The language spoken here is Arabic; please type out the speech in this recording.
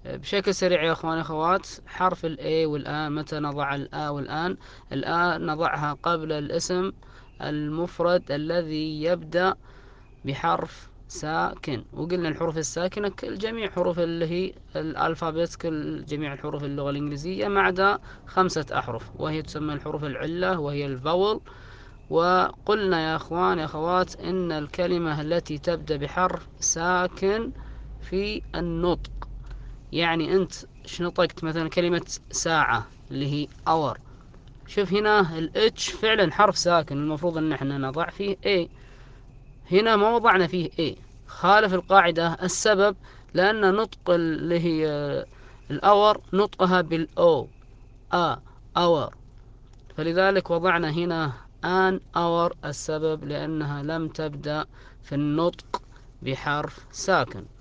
بشكل سريع يا اخواني اخوات، حرف الاي والان متى نضع الآ والآن؟ الآن نضعها قبل الاسم المفرد الذي يبدأ بحرف ساكن. وقلنا الحروف الساكنة كل جميع حروف اللي هي الألفابت، كل جميع الحروف اللغة الإنجليزية ما عدا 5 أحرف، وهي تسمى الحروف العلة وهي الفاول. وقلنا يا اخوان يا اخوات ان الكلمة التي تبدأ بحرف ساكن في النطق، يعني انت نطقت مثلا كلمة ساعة اللي هي اور، شوف هنا الاتش فعلا حرف ساكن، المفروض ان احنا نضع فيه اي، هنا ما وضعنا فيه اي، خالف القاعدة. السبب لان نطق اللي هي الاور نطقها بالاو، اور، فلذلك وضعنا هنا an hour. السبب لأنها لم تبدأ في النطق بحرف ساكن.